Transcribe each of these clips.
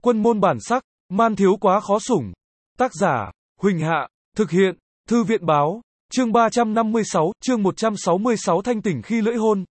Quân môn bản sắc, man thiếu quá khó sủng. Tác giả, Huỳnh Hạ, thực hiện, Thư viện báo, chương 356, chương 166 thanh tỉnh khi lưỡi hôn.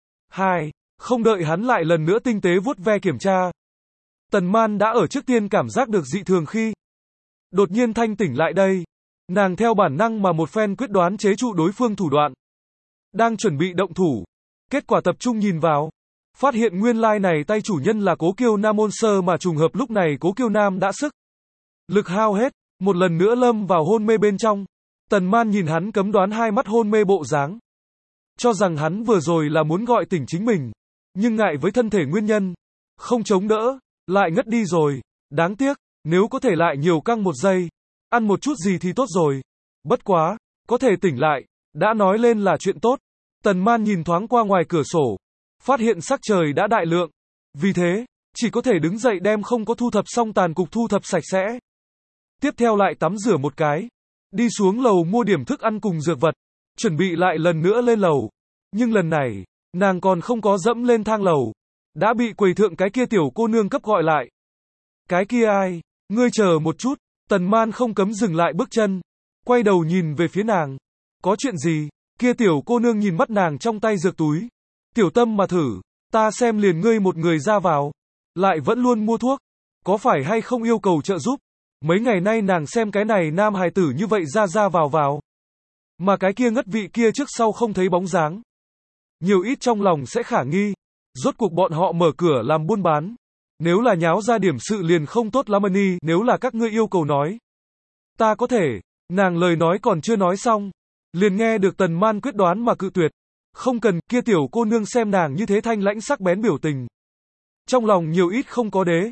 2. Không đợi hắn lại lần nữa tinh tế vuốt ve kiểm tra. Tần Man đã ở trước tiên cảm giác được dị thường khi đột nhiên thanh tỉnh lại đây. Nàng theo bản năng mà một phen quyết đoán chế trụ đối phương thủ đoạn. Đang chuẩn bị động thủ. Kết quả tập trung nhìn vào. Phát hiện nguyên lai này tay chủ nhân là Cố Kiêu Nam môn sơ mà trùng hợp lúc này Cố Kiêu Nam đã sức lực hao hết. Một lần nữa lâm vào hôn mê bên trong. Tần Man nhìn hắn cấm đoán hai mắt hôn mê bộ dáng. Cho rằng hắn vừa rồi là muốn gọi tỉnh chính mình. Nhưng ngại với thân thể nguyên nhân. Không chống đỡ. Lại ngất đi rồi. Đáng tiếc. Nếu có thể lại nhiều căng một giây. Ăn một chút gì thì tốt rồi. Bất quá. Có thể tỉnh lại. Đã nói lên là chuyện tốt. Tần Man nhìn thoáng qua ngoài cửa sổ. Phát hiện sắc trời đã đại lượng. Vì thế. Chỉ có thể đứng dậy đem không có thu thập xong tàn cục thu thập sạch sẽ. Tiếp theo lại tắm rửa một cái. Đi xuống lầu mua điểm thức ăn cùng dược vật. Chuẩn bị lại lần nữa lên lầu. Nhưng lần này. Nàng còn không có dẫm lên thang lầu. Đã bị quầy thượng cái kia tiểu cô nương cấp gọi lại. Cái kia ai? Ngươi chờ một chút. Tần Man không cấm dừng lại bước chân. Quay đầu nhìn về phía nàng. Có chuyện gì? Kia tiểu cô nương nhìn mắt nàng trong tay dược túi. Tiểu tâm mà thử. Ta xem liền ngươi một người ra vào. Lại vẫn luôn mua thuốc. Có phải hay không yêu cầu trợ giúp? Mấy ngày nay nàng xem cái này nam hài tử như vậy ra vào. Mà cái kia ngất vị kia trước sau không thấy bóng dáng. Nhiều ít trong lòng sẽ khả nghi. Rốt cuộc bọn họ mở cửa làm buôn bán. Nếu là nháo ra điểm sự liền không tốt lắm đi, nếu là các ngươi yêu cầu nói. Ta có thể. Nàng lời nói còn chưa nói xong. Liền nghe được Tần Man quyết đoán mà cự tuyệt. Không cần, kia tiểu cô nương xem nàng như thế thanh lãnh sắc bén biểu tình. Trong lòng nhiều ít không có đế.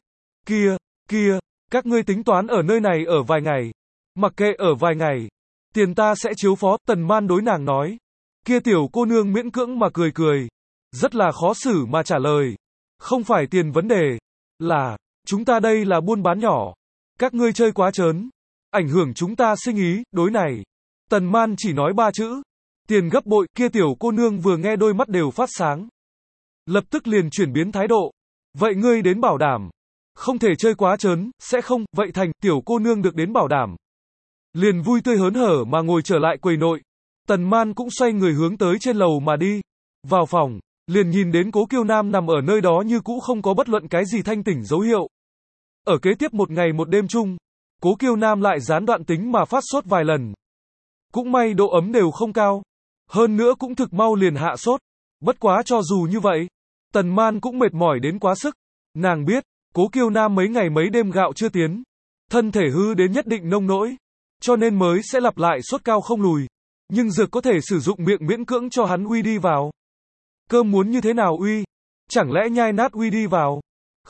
Kia, các ngươi tính toán ở nơi này ở vài ngày. Mặc kệ ở vài ngày. Tiền ta sẽ chiếu phó, Tần Man đối nàng nói. Kia tiểu cô nương miễn cưỡng mà cười. Rất là khó xử mà trả lời. Không phải tiền vấn đề. Là, chúng ta đây là buôn bán nhỏ. Các ngươi chơi quá trớn. Ảnh hưởng chúng ta sinh ý, đối này. Tần Man chỉ nói 3 chữ. Tiền gấp bội, kia tiểu cô nương vừa nghe đôi mắt đều phát sáng. Lập tức liền chuyển biến thái độ. Vậy ngươi đến bảo đảm. Không thể chơi quá trớn, sẽ không, vậy thành, tiểu cô nương được đến bảo đảm. Liền vui tươi hớn hở mà ngồi trở lại quầy nội. Tần Man cũng xoay người hướng tới trên lầu mà đi. Vào phòng, liền nhìn đến Cố Kiêu Nam nằm ở nơi đó như cũ không có bất luận cái gì thanh tỉnh dấu hiệu. Ở kế tiếp một ngày một đêm chung, Cố Kiêu Nam lại gián đoạn tính mà phát sốt vài lần. Cũng may độ ấm đều không cao. Hơn nữa cũng thực mau liền hạ sốt. Bất quá cho dù như vậy, Tần Man cũng mệt mỏi đến quá sức. Nàng biết, Cố Kiêu Nam mấy ngày mấy đêm gạo chưa tiến. Thân thể hư đến nhất định nông nỗi. Cho nên mới sẽ lặp lại sốt cao không lùi. Nhưng dược có thể sử dụng miệng miễn cưỡng cho hắn uy đi vào. Cơm muốn như thế nào uy? Chẳng lẽ nhai nát uy đi vào?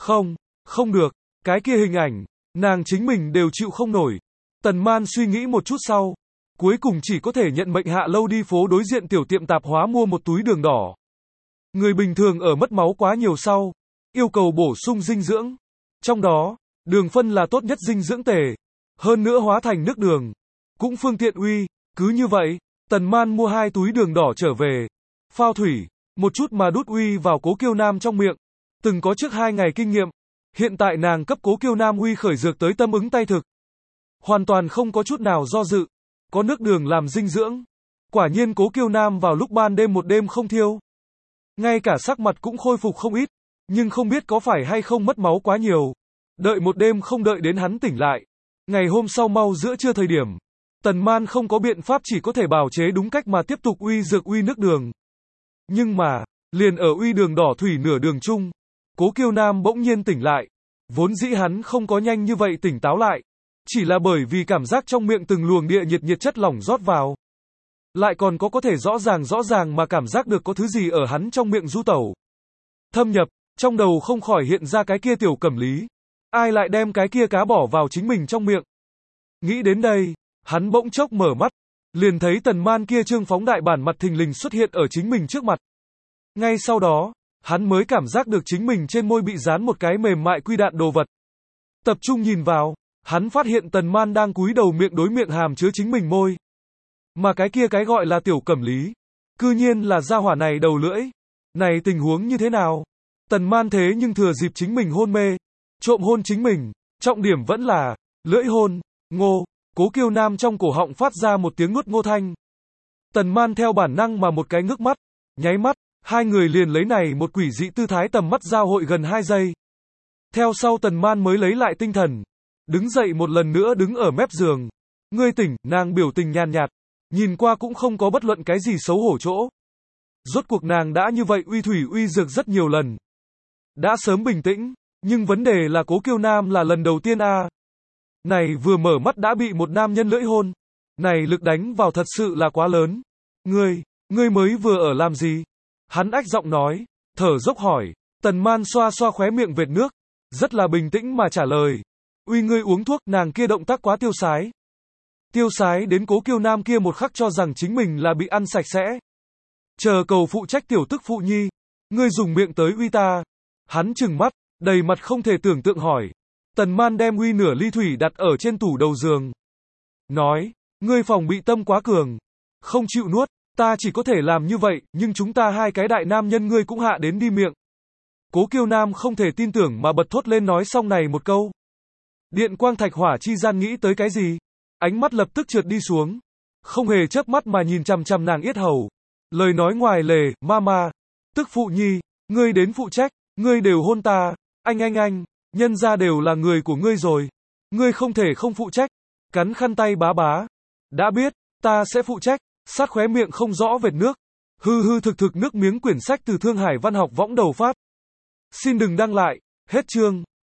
Không được. Cái kia hình ảnh, nàng chính mình đều chịu không nổi. Tần Man suy nghĩ một chút sau. Cuối cùng chỉ có thể nhận mệnh hạ lâu đi phố đối diện tiểu tiệm tạp hóa mua một túi đường đỏ. Người bình thường ở mất máu quá nhiều sau. Yêu cầu bổ sung dinh dưỡng. Trong đó, đường phân là tốt nhất dinh dưỡng tề. Hơn nữa hóa thành nước đường. Cũng phương tiện uy. Cứ như vậy, Tần Man mua 2 túi đường đỏ trở về. Phao thủy. Một chút mà đút uy vào Cố Kiêu Nam trong miệng. Từng có trước 2 ngày kinh nghiệm. Hiện tại nàng cấp Cố Kiêu Nam uy khởi dược tới tâm ứng tay thực. Hoàn toàn không có chút nào do dự. Có nước đường làm dinh dưỡng. Quả nhiên Cố Kiêu Nam vào lúc ban đêm một đêm không thiêu. Ngay cả sắc mặt cũng khôi phục không ít. Nhưng không biết có phải hay không mất máu quá nhiều. Đợi một đêm không đợi đến hắn tỉnh lại. Ngày hôm sau mau giữa trưa thời điểm. Tần Man không có biện pháp chỉ có thể bào chế đúng cách mà tiếp tục uy dược uy nước đường. Nhưng mà, liền ở uy đường đỏ thủy nửa đường chung. Cố Kiêu Nam bỗng nhiên tỉnh lại. Vốn dĩ hắn không có nhanh như vậy tỉnh táo lại. Chỉ là bởi vì cảm giác trong miệng từng luồng địa nhiệt chất lỏng rót vào. Lại còn có thể rõ ràng mà cảm giác được có thứ gì ở hắn trong miệng du tẩu. Thâm nhập, trong đầu không khỏi hiện ra cái kia tiểu cẩm lý. Ai lại đem cái kia cá bỏ vào chính mình trong miệng. Nghĩ đến đây, hắn bỗng chốc mở mắt. Liền thấy Tần Man kia trương phóng đại bản mặt thình lình xuất hiện ở chính mình trước mặt. Ngay sau đó, hắn mới cảm giác được chính mình trên môi bị dán một cái mềm mại quy đạn đồ vật. Tập trung nhìn vào, hắn phát hiện Tần Man đang cúi đầu miệng đối miệng hàm chứa chính mình môi. Mà cái kia cái gọi là tiểu cẩm lý. Cư nhiên là gia hỏa này đầu lưỡi. Này tình huống như thế nào? Tần Man thế nhưng thừa dịp chính mình hôn mê. Trộm hôn chính mình. Trọng điểm vẫn là lưỡi hôn. Ngô. Cố Kiêu Nam trong cổ họng phát ra một tiếng nuốt ngô thanh. Tần Man theo bản năng mà một cái ngước mắt. Nháy mắt, hai người liền lấy này một quỷ dị tư thái tầm mắt giao hội gần 2 giây. Theo sau Tần Man mới lấy lại tinh thần. Đứng dậy một lần nữa đứng ở mép giường. Ngươi tỉnh, nàng biểu tình nhàn nhạt. Nhìn qua cũng không có bất luận cái gì xấu hổ chỗ. Rốt cuộc nàng đã như vậy uy thủy uy dược rất nhiều lần. Đã sớm bình tĩnh, nhưng vấn đề là Cố Kiêu Nam là lần đầu tiên a. Này vừa mở mắt đã bị một nam nhân lưỡi hôn. Này lực đánh vào thật sự là quá lớn. Ngươi mới vừa ở làm gì? Hắn ách giọng nói, thở dốc hỏi. Tần Man xoa xoa khóe miệng vệt nước, rất là bình tĩnh mà trả lời. Uy ngươi uống thuốc, nàng kia động tác quá tiêu sái. Tiêu sái đến Cố Kiêu Nam kia một khắc cho rằng chính mình là bị ăn sạch sẽ. Chờ cầu phụ trách tiểu tức phụ nhi. Ngươi dùng miệng tới uy ta. Hắn trừng mắt, đầy mặt không thể tưởng tượng hỏi. Tần Man đem uy nửa ly thủy đặt ở trên tủ đầu giường. Nói, ngươi phòng bị tâm quá cường. Không chịu nuốt, ta chỉ có thể làm như vậy, nhưng chúng ta hai cái đại nam nhân ngươi cũng hạ đến đi miệng. Cố Kiêu Nam không thể tin tưởng mà bật thốt lên nói xong này một câu. Điện quang thạch hỏa chi gian nghĩ tới cái gì? Ánh mắt lập tức trượt đi xuống. Không hề chớp mắt mà nhìn chằm chằm nàng yết hầu. Lời nói ngoài lề, mama. Tức phụ nhi, ngươi đến phụ trách, ngươi đều hôn ta. Anh, nhân ra đều là người của ngươi rồi. Ngươi không thể không phụ trách. Cắn khăn tay bá bá. Đã biết, ta sẽ phụ trách. Sát khóe miệng không rõ vệt nước. Hư thực nước miếng quyển sách từ Thương Hải Văn học võng đầu phát. Xin đừng đăng lại. Hết chương.